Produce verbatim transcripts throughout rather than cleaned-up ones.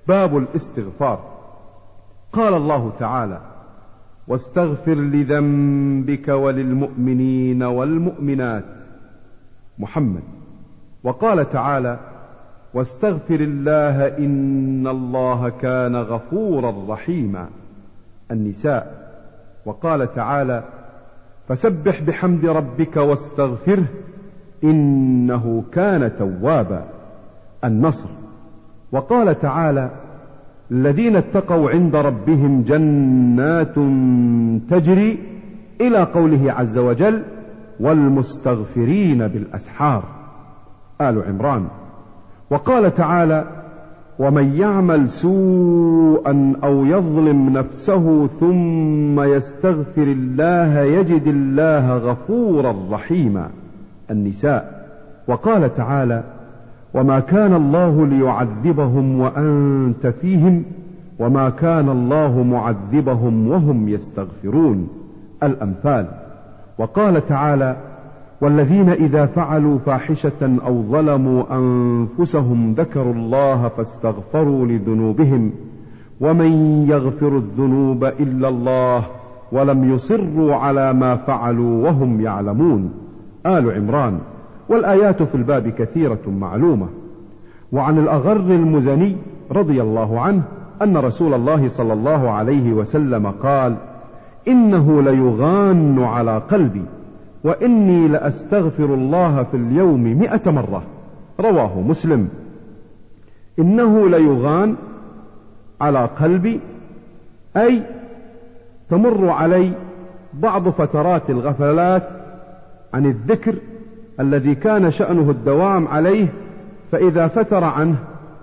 باب الاستغفار. قال الله تعالى: واستغفر لذنبك وللمؤمنين والمؤمنات. محمد. وقال تعالى: واستغفر الله إن الله كان غفورا رحيما. النساء. وقال تعالى: فسبح بحمد ربك واستغفره إنه كان توابا. النصر. وقال تعالى: الذين اتقوا عند ربهم جنات تجري إلى قوله عز وجل: والمستغفرين بالأسحار. آل عمران. وقال تعالى: ومن يعمل سوءا أو يظلم نفسه ثم يستغفر الله يجد الله غفورا رحيما. النساء. وقال تعالى: وما كان الله ليعذبهم وأنت فيهم وما كان الله معذبهم وهم يستغفرون. الأنفال. وقال تعالى: والذين إذا فعلوا فاحشة أو ظلموا أنفسهم ذكروا الله فاستغفروا لذنوبهم ومن يغفر الذنوب إلا الله ولم يصروا على ما فعلوا وهم يعلمون. آل عمران. والآيات في الباب كثيرة معلومة. وعن الأغر المزني رضي الله عنه أن رسول الله صلى الله عليه وسلم قال: إنه ليغان على قلبي وإني لأستغفر الله في اليوم مئة مرة. رواه مسلم. إنه ليغان على قلبي أي تمر علي بعض فترات الغفلات عن الذكر الذي كان شأنه الدوام عليه، فإذا فتر عنه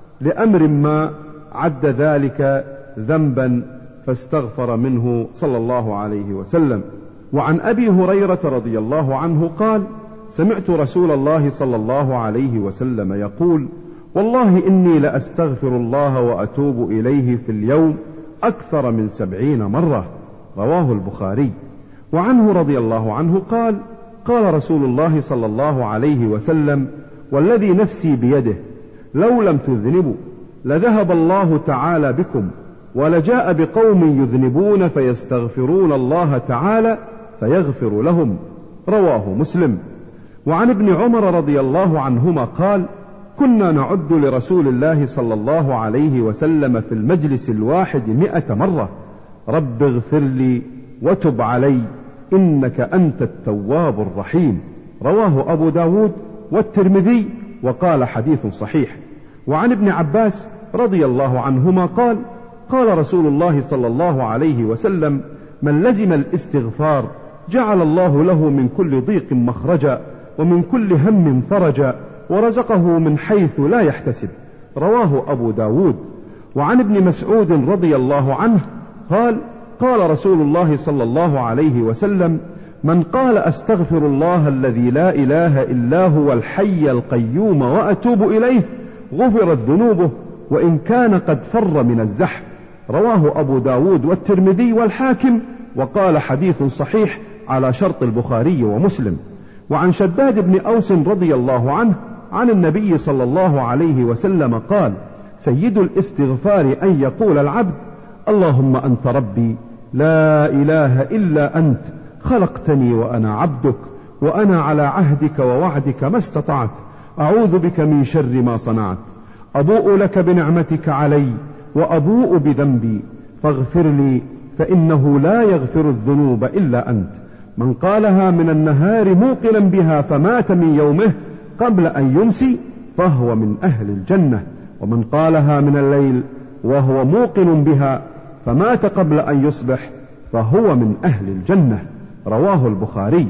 لأمر ما عد ذلك ذنبا فاستغفر منه صلى الله عليه وسلم. وعن أبي هريرة رضي الله عنه قال: سمعت رسول الله صلى الله عليه وسلم يقول: والله إني لأستغفر الله وأتوب إليه في اليوم أكثر من سبعين مرة. رواه البخاري. وعنه رضي الله عنه قال: قال رسول الله صلى الله عليه وسلم: والذي نفسي بيده لو لم تذنبوا لذهب الله تعالى بكم ولجاء بقوم يذنبون فيستغفرون الله تعالى فيغفر لهم. رواه مسلم. وعن ابن عمر رضي الله عنهما قال: كنا نعد لرسول الله صلى الله عليه وسلم في المجلس الواحد مئة مرة: رب اغفر لي وتب علي إنك أنت التواب الرحيم. رواه أبو داود والترمذي وقال حديث صحيح. وعن ابن عباس رضي الله عنهما قال: قال رسول الله صلى الله عليه وسلم: من لزم الاستغفار جعل الله له من كل ضيق مخرجا ومن كل هم فرجا ورزقه من حيث لا يحتسب. رواه أبو داود. وعن ابن مسعود رضي الله عنه قال: قال رسول الله صلى الله عليه وسلم: من قال أستغفر الله الذي لا إله إلا هو الحي القيوم وأتوب إليه غفرت ذنوبه وإن كان قد فر من الزحف. رواه أبو داود والترمذي والحاكم وقال حديث صحيح على شرط البخاري ومسلم. وعن شداد بن أوس رضي الله عنه عن النبي صلى الله عليه وسلم قال: سيد الاستغفار أن يقول العبد: اللهم أنت ربي لا إله إلا أنت خلقتني وأنا عبدك وأنا على عهدك ووعدك ما استطعت أعوذ بك من شر ما صنعت أبوء لك بنعمتك علي وأبوء بذنبي فاغفر لي فإنه لا يغفر الذنوب إلا أنت. من قالها من النهار موقنا بها فمات من يومه قبل أن يمسي فهو من أهل الجنة، ومن قالها من الليل وهو موقن بها فمات قبل أن يصبح فهو من أهل الجنة. رواه البخاري.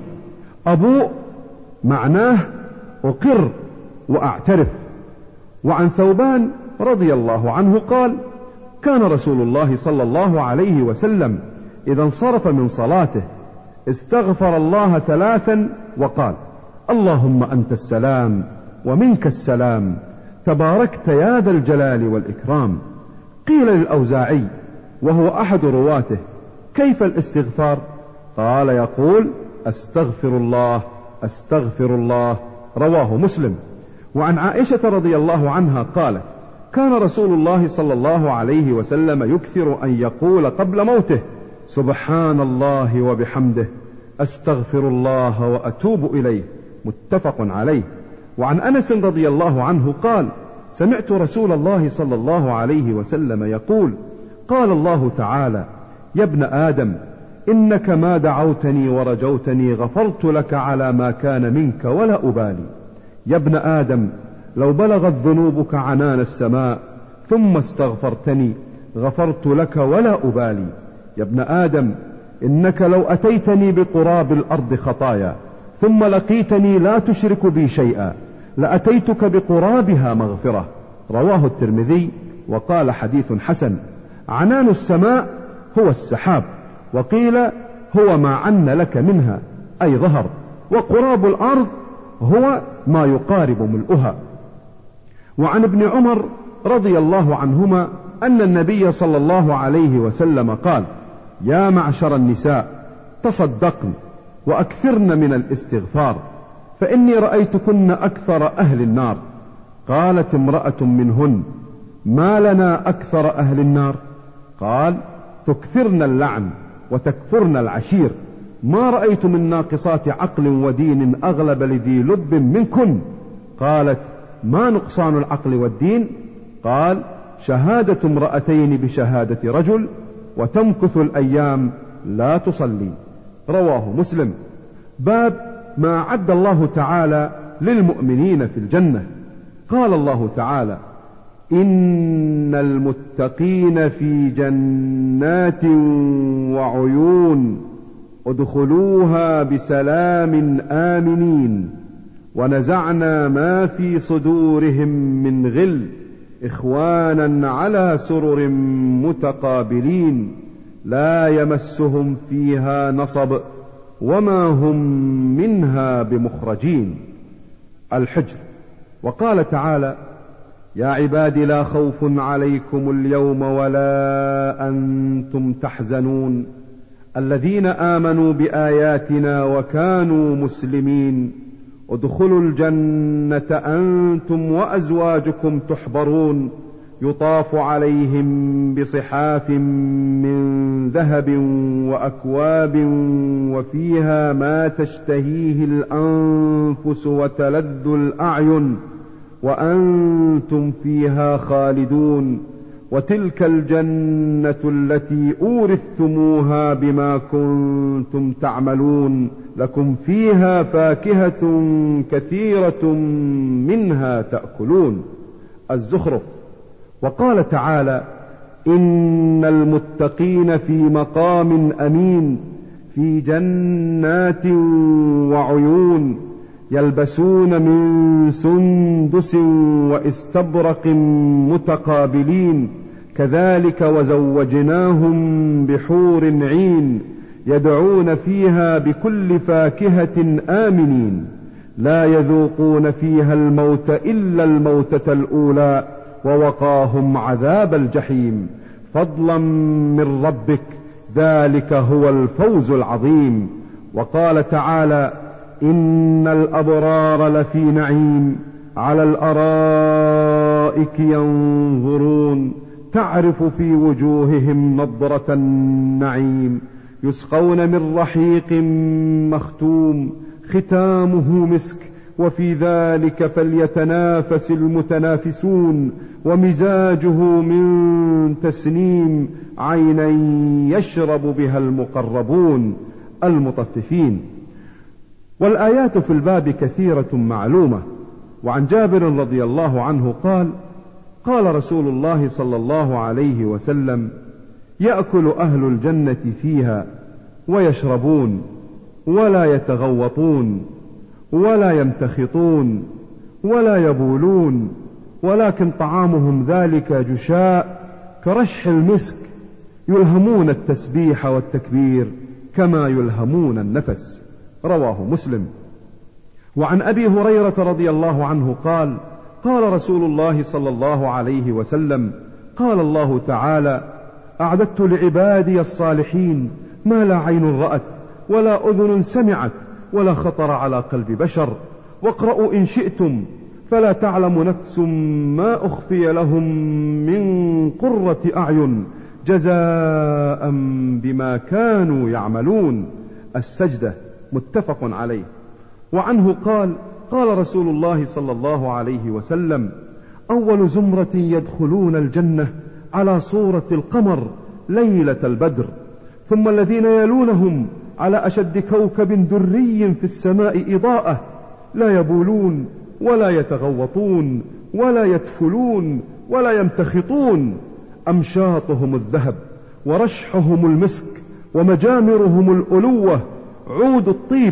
أبوء معناه أقر وأعترف. وعن ثوبان رضي الله عنه قال: كان رسول الله صلى الله عليه وسلم إذا انصرف من صلاته استغفر الله ثلاثا وقال: اللهم أنت السلام ومنك السلام تباركت يا ذا الجلال والإكرام. قيل للأوزاعي وهو أحد رواته: كيف الاستغفار؟ قال: يقول: أستغفر الله أستغفر الله. رواه مسلم. وعن عائشة رضي الله عنها قالت: كان رسول الله صلى الله عليه وسلم يكثر أن يقول قبل موته: سبحان الله وبحمده، أستغفر الله وأتوب إليه، متفق عليه. وعن أنس رضي الله عنه قال: سمعت رسول الله صلى الله عليه وسلم يقول: قال الله تعالى: يا ابن آدم، إنك ما دعوتني ورجوتني غفرت لك على ما كان منك ولا أبالي. يا ابن آدم، لو بلغت ذنوبك عنان السماء ثم استغفرتني غفرت لك ولا أبالي. يا ابن آدم، إنك لو أتيتني بقراب الأرض خطايا ثم لقيتني لا تشرك بي شيئا لأتيتك بقرابها مغفرة. رواه الترمذي وقال حديث حسن. عنان السماء هو السحاب، وقيل هو ما عن لك منها أي ظهر، وقراب الأرض هو ما يقارب ملؤها. وعن ابن عمر رضي الله عنهما أن النبي صلى الله عليه وسلم قال: يا معشر النساء، تصدقن وأكثرن من الاستغفار، فإني رأيتكن أكثر أهل النار. قالت امرأة منهن: ما لنا أكثر أهل النار؟ قال: تكثرن اللعن وتكفرن العشير، ما رأيت من ناقصات عقل ودين أغلب لذي لب منكن. قالت: ما نقصان العقل والدين؟ قال: شهادة امرأتين بشهادة رجل، وتمكث الأيام لا تصلي. رواه مسلم. باب ما عد الله تعالى للمؤمنين في الجنة. قال الله تعالى: إن المتقين في جنات وعيون ادخلوها بسلام آمنين، ونزعنا ما في صدورهم من غل إخوانا على سرر متقابلين لا يمسهم فيها نصب وما هم منها بمخرجين. الحجر. وقال تعالى: يا عباد لا خوف عليكم اليوم ولا أنتم تحزنون الذين آمنوا بآياتنا وكانوا مسلمين ادخلوا الجنة أنتم وأزواجكم تحبرون يطاف عليهم بصحاف من ذهب وأكواب وفيها ما تشتهيه الأنفس وتلذ الأعين وأنتم فيها خالدون وتلك الجنة التي أورثتموها بما كنتم تعملون لكم فيها فاكهة كثيرة منها تأكلون. الزخرف. وقال تعالى: إن المتقين في مقام أمين في جنات وعيون يلبسون من سندس واستبرق متقابلين كذلك وزوجناهم بحور عين يدعون فيها بكل فاكهة آمنين لا يذوقون فيها الموت إلا الموتة الأولى ووقاهم عذاب الجحيم فضلا من ربك ذلك هو الفوز العظيم. وقال تعالى: إن الأبرار لفي نعيم على الأرائك ينظرون تعرف في وجوههم نضرة النعيم يسقون من رحيق مختوم ختامه مسك وفي ذلك فليتنافس المتنافسون ومزاجه من تسنيم عينا يشرب بها المقربون المطففين. والآيات في الباب كثيرة معلومة. وعن جابر رضي الله عنه قال: قال رسول الله صلى الله عليه وسلم: يأكل أهل الجنة فيها ويشربون ولا يتغوطون ولا يمتخطون ولا يبولون ولكن طعامهم ذلك جشاء كرشح المسك يلهمون التسبيح والتكبير كما يلهمون النفس. رواه مسلم. وعن أبي هريرة رضي الله عنه قال: قال رسول الله صلى الله عليه وسلم: قال الله تعالى: أعددت لعبادي الصالحين ما لا عين رأت ولا أذن سمعت ولا خطر على قلب بشر. واقرأوا إن شئتم فلا تعلم نفس ما أخفي لهم من قرة أعين جزاء بما كانوا يعملون. السجدة، متفق عليه. وعنه قال: قال رسول الله صلى الله عليه وسلم: أول زمرة يدخلون الجنة على صورة القمر ليلة البدر، ثم الذين يلونهم على أشد كوكب دري في السماء إضاءة، لا يبولون ولا يتغوطون ولا يتفلون ولا يمتخطون، أمشاطهم الذهب ورشحهم المسك ومجامرهم الألوة عود الطيب،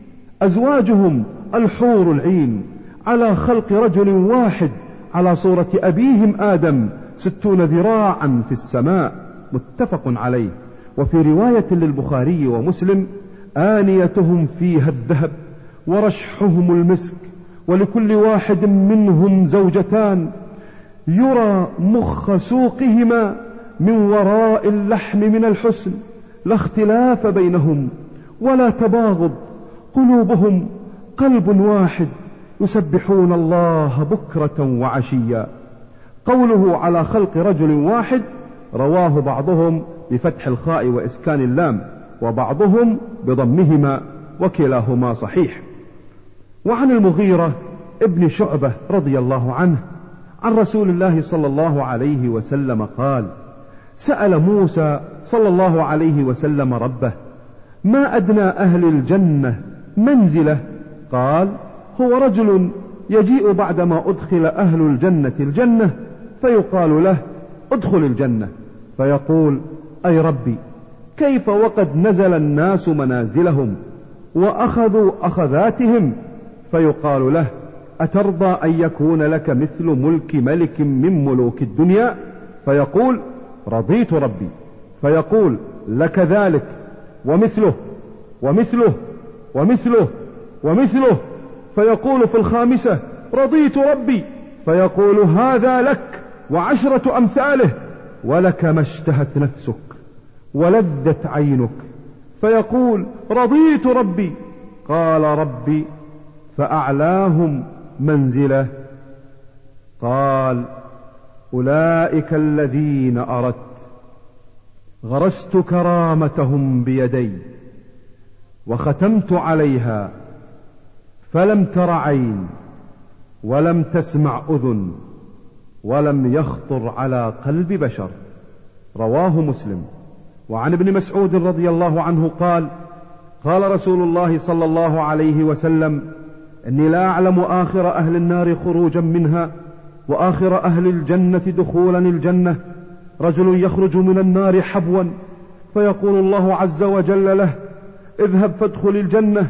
أزواجهم الحور العين، على خلق رجل واحد على صورة أبيهم آدم ستون ذراعا في السماء، متفق عليه. وفي رواية للبخاري ومسلم: آنيتهم فيها الذهب ورشحهم المسك، ولكل واحد منهم زوجتان، يرى مخ سوقهما من وراء اللحم من الحسن، لا اختلاف بينهم ولا تباغض، قلوبهم قلب واحد، يسبحون الله بكرة وعشيا. قوله على خلق رجل واحد رواه بعضهم بفتح الخاء وإسكان اللام، وبعضهم بضمهما، وكلاهما صحيح. وعن المغيرة ابن شعبة رضي الله عنه عن رسول الله صلى الله عليه وسلم قال: سأل موسى صلى الله عليه وسلم ربه: ما أدنى أهل الجنة منزلة؟ قال: هو رجل يجيء بعدما أدخل أهل الجنة الجنة فيقال له: ادخل الجنة، فيقول: أي ربي، كيف وقد نزل الناس منازلهم وأخذوا أخذاتهم؟ فيقال له: أترضى أن يكون لك مثل ملك ملك من ملوك الدنيا؟ فيقول: رضيت ربي. فيقول: لك ذلك ومثله ومثله ومثله ومثله. فيقول في الخامسة: رضيت ربي. فيقول: هذا لك وعشرة أمثاله، ولك ما اشتهت نفسك ولذت عينك. فيقول: رضيت ربي. قال: ربي فأعلاهم منزله. قال: أولئك الذين أردت، غرست كرامتهم بيدي وختمت عليها، فلم تر عين ولم تسمع أذن ولم يخطر على قلب بشر. رواه مسلم. وعن ابن مسعود رضي الله عنه قال: قال رسول الله صلى الله عليه وسلم: إني لا أعلم آخر أهل النار خروجا منها وآخر أهل الجنة دخولا الجنة، رجل يخرج من النار حبوا، فيقول الله عز وجل له: اذهب فادخل الجنة،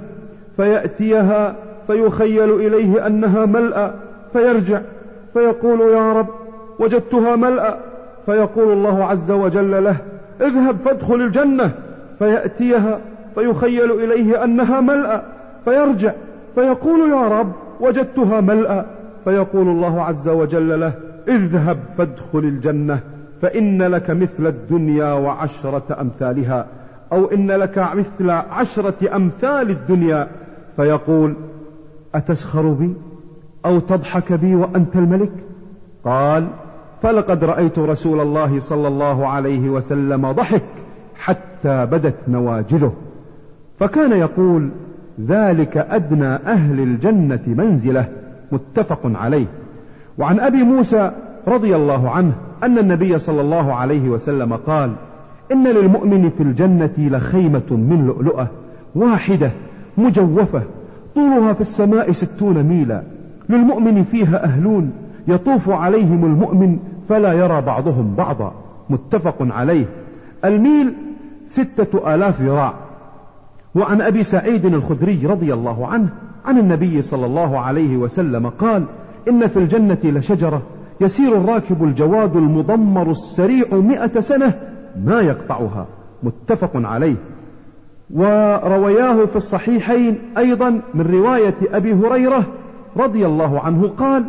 فيأتيها فيخيل إليه أنها ملأى، فيرجع فيقول: يا رب وجدتها ملأى. فيقول الله عز وجل له: اذهب فادخل الجنة، فيأتيها فيخيل إليه أنها ملأى، فيرجع فيقول: يا رب وجدتها ملأى. فيقول الله عز وجل له: اذهب فادخل الجنة، فإن لك مثل الدنيا وعشرة أمثالها، أو إن لك مثل عشرة أمثال الدنيا. فيقول: أتسخر بي أو تضحك بي وأنت الملك؟ قال: فلقد رأيت رسول الله صلى الله عليه وسلم ضحك حتى بدت نواجذه. فكان يقول: ذلك أدنى أهل الجنة منزلة، متفق عليه. وعن أبي موسى رضي الله عنه أن النبي صلى الله عليه وسلم قال: إن للمؤمن في الجنة لخيمة من لؤلؤة واحدة مجوفة طولها في السماء ستون ميلا، للمؤمن فيها أهلون يطوف عليهم المؤمن فلا يرى بعضهم بعضا، متفق عليه. الميل ستة آلاف ذراع. وعن أبي سعيد الخدري رضي الله عنه عن النبي صلى الله عليه وسلم قال: إن في الجنة لشجرة يسير الراكب الجواد المضمر السريع مئة سنة ما يقطعها، متفق عليه. وروياه في الصحيحين أيضا من رواية أبي هريرة رضي الله عنه قال: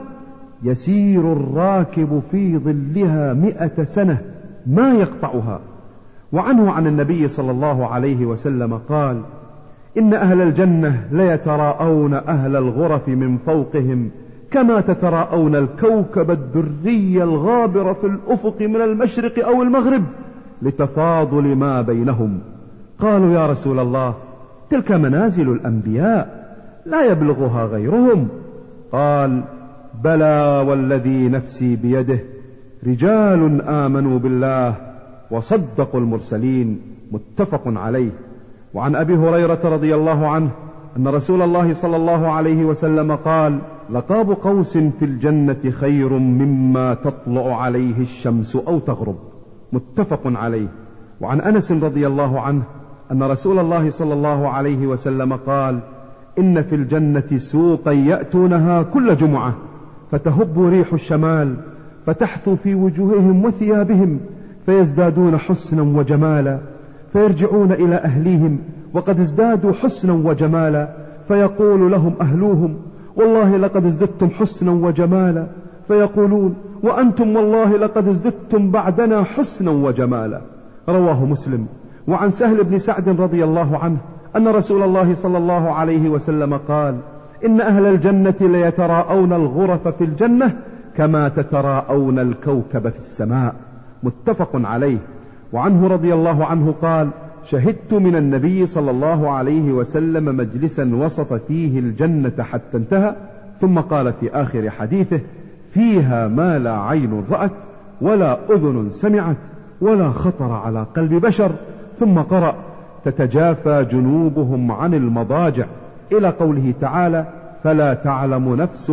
يسير الراكب في ظلها مئة سنة ما يقطعها. وعنه عن النبي صلى الله عليه وسلم قال: إن أهل الجنة ليتراءون أهل الغرف من فوقهم كما تتراءون الكوكب الدري الغابر في الأفق من المشرق أو المغرب لتفاضل ما بينهم. قالوا يا رسول الله تلك منازل الأنبياء لا يبلغها غيرهم. قال بلى والذي نفسي بيده رجال آمنوا بالله وصدقوا المرسلين. متفق عليه. وعن أبي هريرة رضي الله عنه أن رسول الله صلى الله عليه وسلم قال لقاب قوس في الجنة خير مما تطلع عليه الشمس أو تغرب. متفق عليه. وعن أنس رضي الله عنه أن رسول الله صلى الله عليه وسلم قال إن في الجنة سوقا يأتونها كل جمعة فتهب ريح الشمال فتحثو في وجوههم وثيابهم فيزدادون حسنا وجمالا فيرجعون إلى أهليهم وقد ازدادوا حسنا وجمالا فيقول لهم أهلوهم والله لقد ازددتم حسنا وجمالا فيقولون وأنتم والله لقد ازددتم بعدنا حسنا وجمالا. رواه مسلم. وعن سهل بن سعد رضي الله عنه أن رسول الله صلى الله عليه وسلم قال إن أهل الجنة ليتراءون الغرف في الجنة كما تتراءون الكوكب في السماء. متفق عليه. وعنه رضي الله عنه قال شهدت من النبي صلى الله عليه وسلم مجلسا وسط فيه الجنة حتى انتهى ثم قال في آخر حديثه فيها ما لا عين رأت ولا أذن سمعت ولا خطر على قلب بشر ثم قرأ تتجافى جنوبهم عن المضاجع إلى قوله تعالى فلا تعلم نفس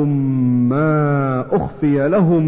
ما أخفي لهم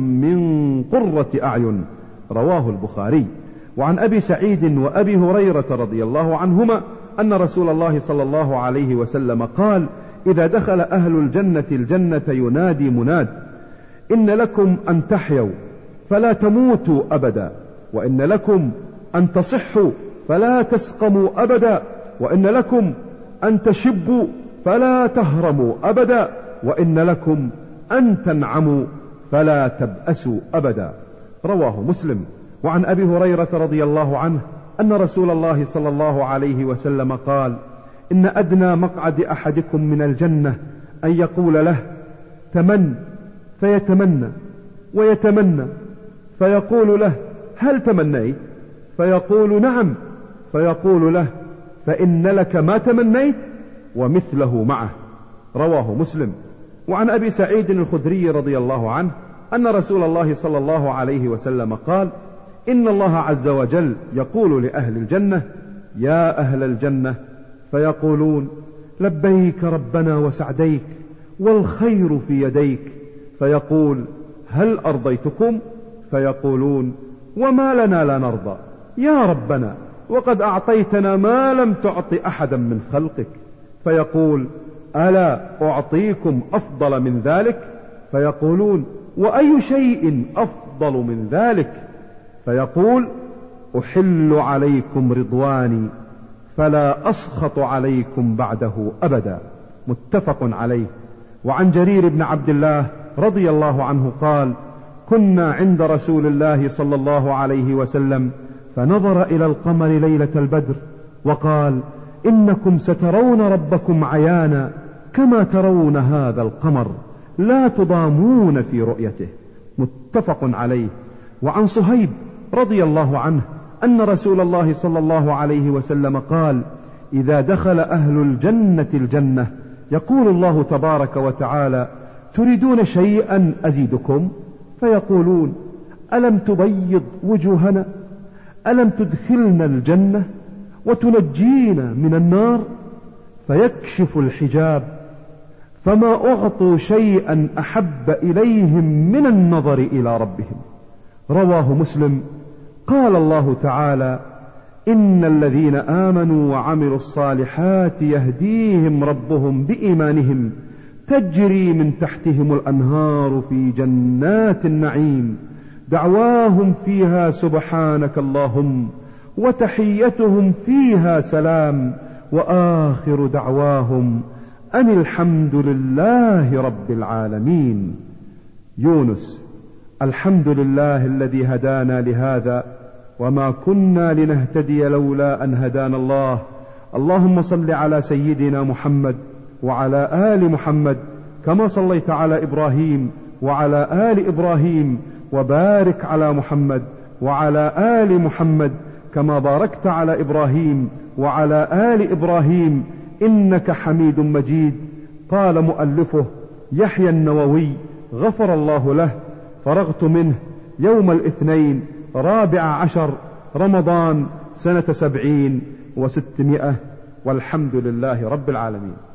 من قرة أعين. رواه البخاري. وعن أبي سعيد وأبي هريرة رضي الله عنهما أن رسول الله صلى الله عليه وسلم قال إذا دخل أهل الجنة الجنة ينادي مناد إن لكم أن تحيوا فلا تموتوا أبدا وإن لكم أن تصحوا فلا تسقموا أبدا وإن لكم أن تشبوا فلا تهرموا أبدا وإن لكم أن تنعموا فلا تبأسوا أبدا. رواه مسلم. وعن أبي هريرة رضي الله عنه أن رسول الله صلى الله عليه وسلم قال إن أدنى مقعد أحدكم من الجنة أن يقول له تمن فيتمنى ويتمنى فيقول له هل تمنيت فيقول نعم فيقول له فإن لك ما تمنيت ومثله معه. رواه مسلم. وعن أبي سعيد الخدري رضي الله عنه أن رسول الله صلى الله عليه وسلم قال إن الله عز وجل يقول لأهل الجنة يا أهل الجنة فيقولون لبيك ربنا وسعديك والخير في يديك فيقول هل أرضيتكم فيقولون وما لنا لا نرضى يا ربنا وقد أعطيتنا ما لم تعط أحدا من خلقك فيقول ألا أعطيكم أفضل من ذلك فيقولون وأي شيء أفضل من ذلك فيقول أحل عليكم رضواني فلا أسخط عليكم بعده أبدا. متفق عليه. وعن جرير بن عبد الله رضي الله عنه قال كنا عند رسول الله صلى الله عليه وسلم فنظر إلى القمر ليلة البدر وقال إنكم سترون ربكم عيانا كما ترون هذا القمر لا تضامون في رؤيته. متفق عليه. وعن صهيب رضي الله عنه أن رسول الله صلى الله عليه وسلم قال إذا دخل أهل الجنة الجنة يقول الله تبارك وتعالى تريدون شيئا أزيدكم فيقولون ألم تبيض وجوهنا ألم تدخلنا الجنة وتنجينا من النار فيكشف الحجاب فما أعطوا شيئا أحب إليهم من النظر إلى ربهم. رواه مسلم. قال الله تعالى إن الذين آمنوا وعملوا الصالحات يهديهم ربهم بإيمانهم تجري من تحتهم الأنهار في جنات النعيم دعواهم فيها سبحانك اللهم وتحيتهم فيها سلام وآخر دعواهم أن الحمد لله رب العالمين. يونس الحمد لله الذي هدانا لهذا وما كنا لنهتدي لولا أن هدانا الله. اللهم صل على سيدنا محمد وعلى آل محمد كما صليت على إبراهيم وعلى آل إبراهيم، وبارك على محمد وعلى آل محمد كما باركت على إبراهيم وعلى آل إبراهيم إنك حميد مجيد. قال مؤلفه يحيى النووي غفر الله له: فرغت منه يوم الاثنين رابع عشر رمضان سنة سبعين وستمائة، والحمد لله رب العالمين.